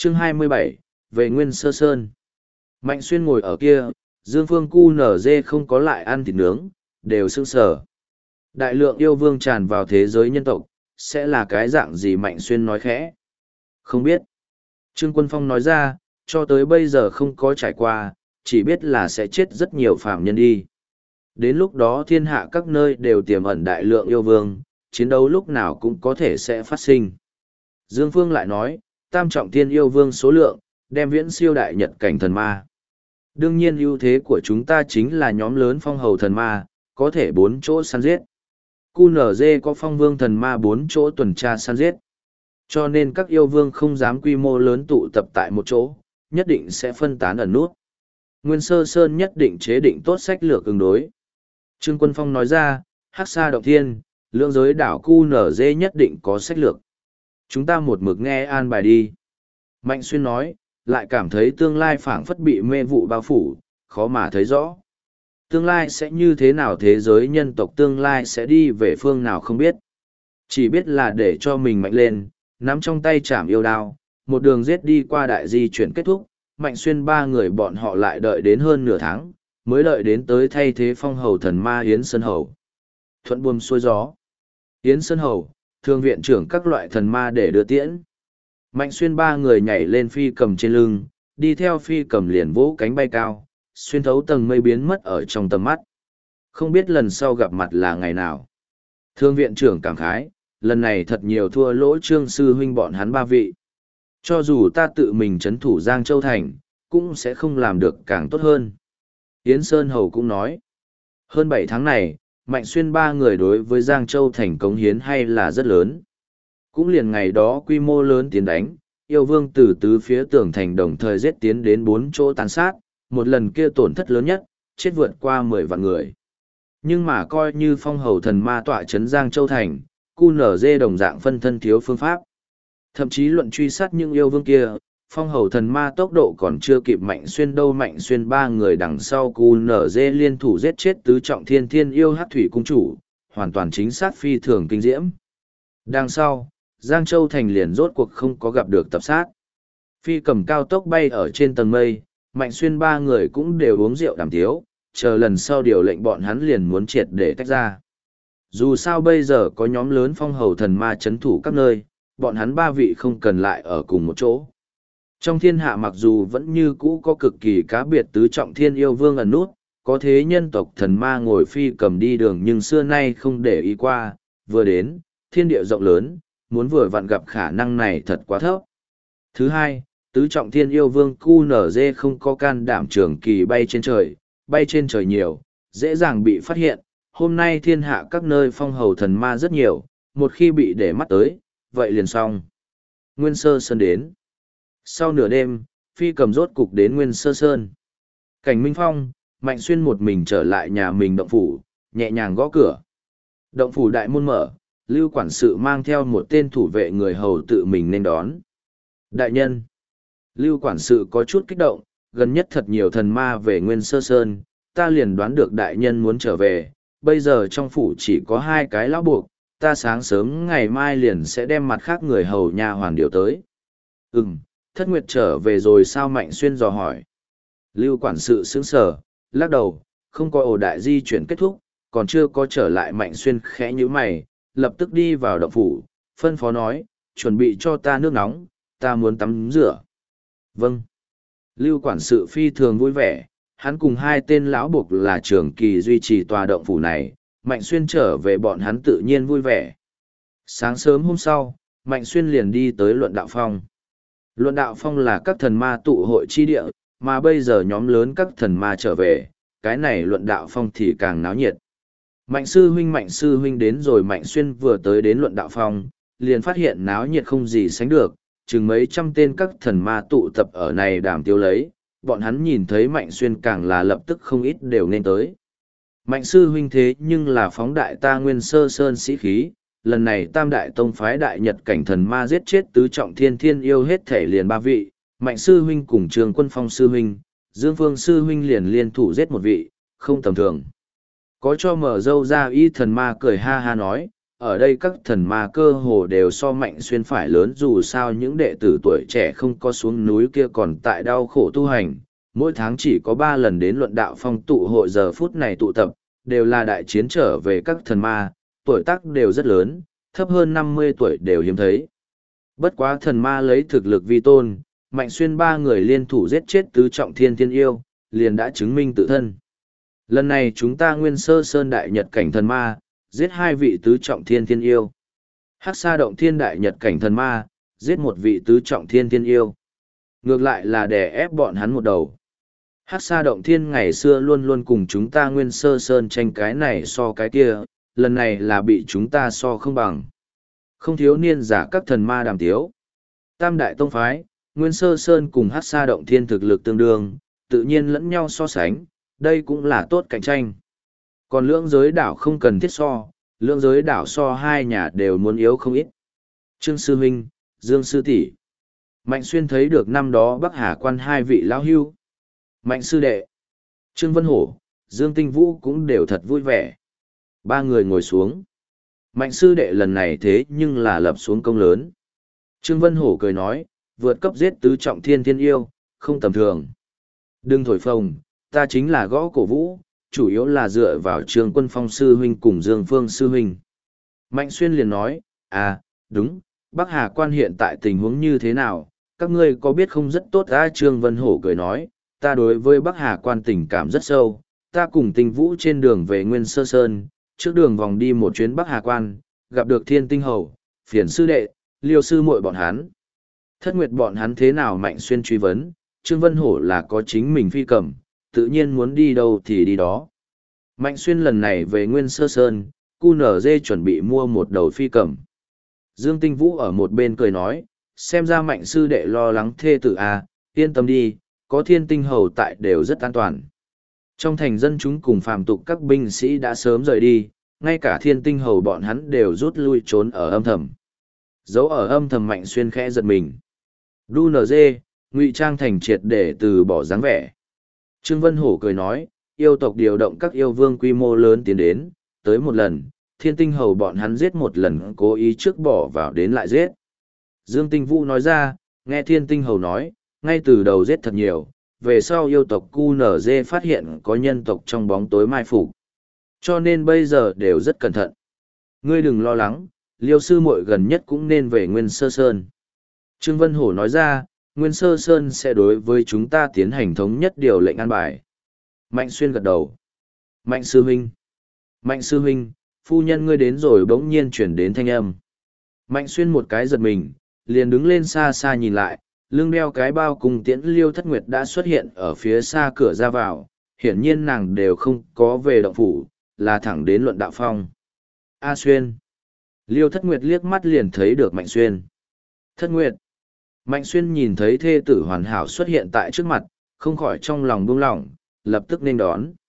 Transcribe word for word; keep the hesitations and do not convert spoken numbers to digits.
Chương hai mươi bảy, về Nguyên Sơ Sơn. Mạnh Xuyên ngồi ở kia, Dương Phương cu nở dê không có lại ăn thịt nướng, đều sững sờ. Đại lượng yêu vương tràn vào thế giới nhân tộc, sẽ là cái dạng gì Mạnh Xuyên nói khẽ. Không biết. Trương Quân Phong nói ra, cho tới bây giờ không có trải qua, chỉ biết là sẽ chết rất nhiều phạm nhân đi. Đến lúc đó thiên hạ các nơi đều tiềm ẩn đại lượng yêu vương, chiến đấu lúc nào cũng có thể sẽ phát sinh. Dương Phương lại nói, tam trọng thiên yêu vương số lượng, đem viễn siêu đại nhật cảnh thần ma. Đương nhiên ưu thế của chúng ta chính là nhóm lớn phong hầu thần ma, có thể bốn chỗ săn giết. cu en giê có phong vương thần ma bốn chỗ tuần tra săn giết. Cho nên các yêu vương không dám quy mô lớn tụ tập tại một chỗ, nhất định sẽ phân tán ẩn nút. Nguyên Sơ Sơn nhất định chế định tốt sách lược ứng đối. Trương Quân Phong nói ra, Hắc Sa Động Thiên, lưỡng giới đảo cu en giê nhất định có sách lược. Chúng ta một mực nghe an bài đi. Mạnh Xuyên nói, lại cảm thấy tương lai phảng phất bị mê vụ bao phủ, khó mà thấy rõ. Tương lai sẽ như thế nào, thế giới nhân tộc tương lai sẽ đi về phương nào không biết. Chỉ biết là để cho mình mạnh lên, nắm trong tay chảm yêu đao, một đường giết đi qua đại di chuyển kết thúc, Mạnh Xuyên ba người bọn họ lại đợi đến hơn nửa tháng, mới đợi đến tới thay thế phong hầu thần ma Yến Sơn Hầu. Thuận buồm xuôi gió. Yến Sơn Hầu, thường viện trưởng các loại thần ma để đưa tiễn. Mạnh Xuyên ba người nhảy lên phi cầm trên lưng, đi theo phi cầm liền vỗ cánh bay cao, xuyên thấu tầng mây biến mất ở trong tầm mắt. Không biết lần sau gặp mặt là ngày nào. Thương viện trưởng cảm khái, lần này thật nhiều thua lỗ Trương sư huynh bọn hắn ba vị. Cho dù ta tự mình trấn thủ Giang Châu Thành, cũng sẽ không làm được càng tốt hơn. Yến Sơn Hầu cũng nói, hơn bảy tháng này, Mạnh Xuyên ba người đối với Giang Châu Thành cống hiến hay là rất lớn. Cũng liền ngày đó quy mô lớn tiến đánh, yêu vương từ tứ phía tường thành đồng thời giết tiến đến bốn chỗ tàn sát, một lần kia tổn thất lớn nhất, chết vượt qua mười vạn người. Nhưng mà coi như phong hầu thần ma tọa trấn Giang Châu Thành, cu en giê đồng dạng phân thân thiếu phương pháp. Thậm chí luận truy sát những yêu vương kia, phong hầu thần ma tốc độ còn chưa kịp Mạnh Xuyên đâu. Mạnh Xuyên ba người đằng sau cu en giê liên thủ giết chết tứ trọng thiên thiên yêu Hắc Thủy cung chủ, hoàn toàn chính xác phi thường kinh diễm. Đằng sau, Giang Châu Thành liền rốt cuộc không có gặp được tập sát. Phi cầm cao tốc bay ở trên tầng mây, Mạnh Xuyên ba người cũng đều uống rượu đàm tiếu, chờ lần sau điều lệnh bọn hắn liền muốn triệt để tách ra. Dù sao bây giờ có nhóm lớn phong hầu thần ma chấn thủ các nơi, bọn hắn ba vị không cần lại ở cùng một chỗ. Trong thiên hạ mặc dù vẫn như cũ có cực kỳ cá biệt tứ trọng thiên yêu vương ẩn nút, có thế nhân tộc thần ma ngồi phi cầm đi đường nhưng xưa nay không để ý qua, vừa đến, thiên địa rộng lớn, muốn vừa vặn gặp khả năng này thật quá thấp. Thứ hai, tứ trọng thiên yêu vương cu en giê không có can đảm trường kỳ bay trên trời, bay trên trời nhiều, dễ dàng bị phát hiện. Hôm nay thiên hạ các nơi phong hầu thần ma rất nhiều, một khi bị để mắt tới, vậy liền xong. Nguyên Sơ Sơn đến. Sau nửa đêm, phi cầm rốt cục đến Nguyên Sơ Sơn. Cảnh Minh Phong, Mạnh Xuyên một mình trở lại nhà mình động phủ, nhẹ nhàng gõ cửa. Động phủ đại môn mở, Lưu quản sự mang theo một tên thủ vệ người hầu tự mình nên đón. Đại nhân. Lưu quản sự có chút kích động, gần nhất thật nhiều thần ma về Nguyên Sơ Sơn, ta liền đoán được đại nhân muốn trở về, bây giờ trong phủ chỉ có hai cái lão buộc, ta sáng sớm ngày mai liền sẽ đem mặt khác người hầu nhà hoàn điều tới. Ừm, Thất Nguyệt trở về rồi sao? Mạnh Xuyên dò hỏi. Lưu quản sự sững sờ, lắc đầu, không có ổ đại di chuyển kết thúc, còn chưa có trở lại. Mạnh Xuyên khẽ nhíu mày, lập tức đi vào động phủ, phân phó nói, chuẩn bị cho ta nước nóng, ta muốn tắm rửa. Vâng. Lưu quản sự phi thường vui vẻ, hắn cùng hai tên lão buộc là trường kỳ duy trì tòa động phủ này, Mạnh Xuyên trở về bọn hắn tự nhiên vui vẻ. Sáng sớm hôm sau, Mạnh Xuyên liền đi tới Luận Đạo Phong. Luận Đạo Phong là các thần ma tụ hội chi địa, mà bây giờ nhóm lớn các thần ma trở về, cái này Luận Đạo Phong thì càng náo nhiệt. Mạnh sư huynh Mạnh sư huynh đến rồi. Mạnh Xuyên vừa tới đến Luận Đạo Phong, liền phát hiện náo nhiệt không gì sánh được, chừng mấy trăm tên các thần ma tụ tập ở này đàm tiêu lấy, bọn hắn nhìn thấy Mạnh Xuyên càng là lập tức không ít đều nên tới. Mạnh sư huynh thế nhưng là phóng đại ta Nguyên Sơ Sơn sĩ khí, lần này tam đại tông phái đại nhật cảnh thần ma giết chết tứ trọng thiên thiên yêu hết thể liền ba vị, Mạnh sư huynh cùng Trường Quân Phong sư huynh, Dương Phương sư huynh liền liên thủ giết một vị, không tầm thường. Có cho mở dâu ra y thần ma cười ha ha nói, ở đây các thần ma cơ hồ đều so Mạnh Xuyên phải lớn, dù sao những đệ tử tuổi trẻ không có xuống núi kia còn tại đau khổ tu hành, mỗi tháng chỉ có ba lần đến luận đạo phong tụ hội, giờ phút này tụ tập, đều là đại chiến trở về các thần ma, tuổi tác đều rất lớn, thấp hơn năm mươi tuổi đều hiếm thấy. Bất quá thần ma lấy thực lực vi tôn, Mạnh Xuyên ba người liên thủ giết chết tứ trọng thiên thiên yêu, liền đã chứng minh tự thân. Lần này chúng ta Nguyên Sơ Sơn đại nhật cảnh thần ma, giết hai vị tứ trọng thiên thiên yêu. Hắc Sa động thiên đại nhật cảnh thần ma, giết một vị tứ trọng thiên thiên yêu. Ngược lại là đè ép bọn hắn một đầu. Hắc Sa động thiên ngày xưa luôn luôn cùng chúng ta Nguyên Sơ Sơn tranh cái này so cái kia, lần này là bị chúng ta so không bằng. Không thiếu niên giả các thần ma đàm tiếu. Tam đại tông phái, Nguyên Sơ Sơn cùng Hắc Sa động thiên thực lực tương đương, tự nhiên lẫn nhau so sánh, đây cũng là tốt cạnh tranh. Còn lưỡng giới đảo không cần thiết so, lưỡng giới đảo so hai nhà đều muốn yếu không ít. Trương Sư Minh, Dương Sư tỷ, Mạnh Xuyên thấy được năm đó Bắc Hà quan hai vị lão hưu. Mạnh Sư Đệ, Trương Vân Hổ, Dương Tinh Vũ cũng đều thật vui vẻ. Ba người ngồi xuống. Mạnh Sư Đệ lần này thế nhưng là lập xuống công lớn. Trương Vân Hổ cười nói, vượt cấp giết tứ trọng thiên thiên yêu, không tầm thường. Đừng thổi phồng, ta chính là gõ cổ vũ, chủ yếu là dựa vào Trương Quân Phong sư huynh cùng Dương Phương sư huynh. Mạnh Xuyên liền nói, à, đúng, Bắc Hà quan hiện tại tình huống như thế nào, các ngươi có biết không? Rất tốt. À, Trương Vân Hổ cười nói, ta đối với Bắc Hà quan tình cảm rất sâu, ta cùng Tinh Vũ trên đường về Nguyên Sơ Sơn, trước đường vòng đi một chuyến Bắc Hà quan, gặp được Thiên Tinh Hầu, Phiền sư đệ, Liêu sư muội bọn hắn. Thất Nguyệt bọn hắn thế nào? Mạnh Xuyên truy vấn, Trương Vân Hổ là có chính mình phi cầm, tự nhiên muốn đi đâu thì đi đó. Mạnh Xuyên lần này về Nguyên Sơ Sơn, cu nở dê chuẩn bị mua một đầu phi cầm. Dương Tinh Vũ ở một bên cười nói, xem ra Mạnh sư đệ lo lắng thê tử à, yên tâm đi, có Thiên Tinh Hầu tại đều rất an toàn. Trong thành dân chúng cùng phàm tục các binh sĩ đã sớm rời đi, ngay cả Thiên Tinh Hầu bọn hắn đều rút lui trốn ở âm thầm. Dấu ở âm thầm Mạnh Xuyên khẽ giật mình. Đu nở dê, ngụy trang thành triệt để từ bỏ dáng vẻ. Trương Vân Hổ cười nói, yêu tộc điều động các yêu vương quy mô lớn tiến đến, tới một lần, Thiên Tinh Hầu bọn hắn giết một lần, cố ý trước bỏ vào đến lại giết. Dương Tinh Vũ nói ra, nghe Thiên Tinh Hầu nói, ngay từ đầu giết thật nhiều, về sau yêu tộc cu nở dê phát hiện có nhân tộc trong bóng tối mai phục, cho nên bây giờ đều rất cẩn thận. Ngươi đừng lo lắng, Liêu sư muội gần nhất cũng nên về Nguyên Sơ Sơn. Trương Vân Hổ nói ra, Nguyên Sơ Sơn sẽ đối với chúng ta tiến hành thống nhất điều lệnh an bài. Mạnh Xuyên gật đầu. Mạnh sư huynh. Mạnh sư huynh, phu nhân ngươi đến rồi. Bỗng nhiên chuyển đến thanh âm. Mạnh Xuyên một cái giật mình, liền đứng lên xa xa nhìn lại, lưng đeo cái bao cùng tiễn Liêu Thất Nguyệt đã xuất hiện ở phía xa cửa ra vào, hiển nhiên nàng đều không có về động phủ, là thẳng đến luận đạo phong. A Xuyên. Liêu Thất Nguyệt liếc mắt liền thấy được Mạnh Xuyên. Thất Nguyệt. Mạnh Xuyên nhìn thấy thê tử hoàn hảo xuất hiện tại trước mặt, không khỏi trong lòng buông lỏng, lập tức nên đón.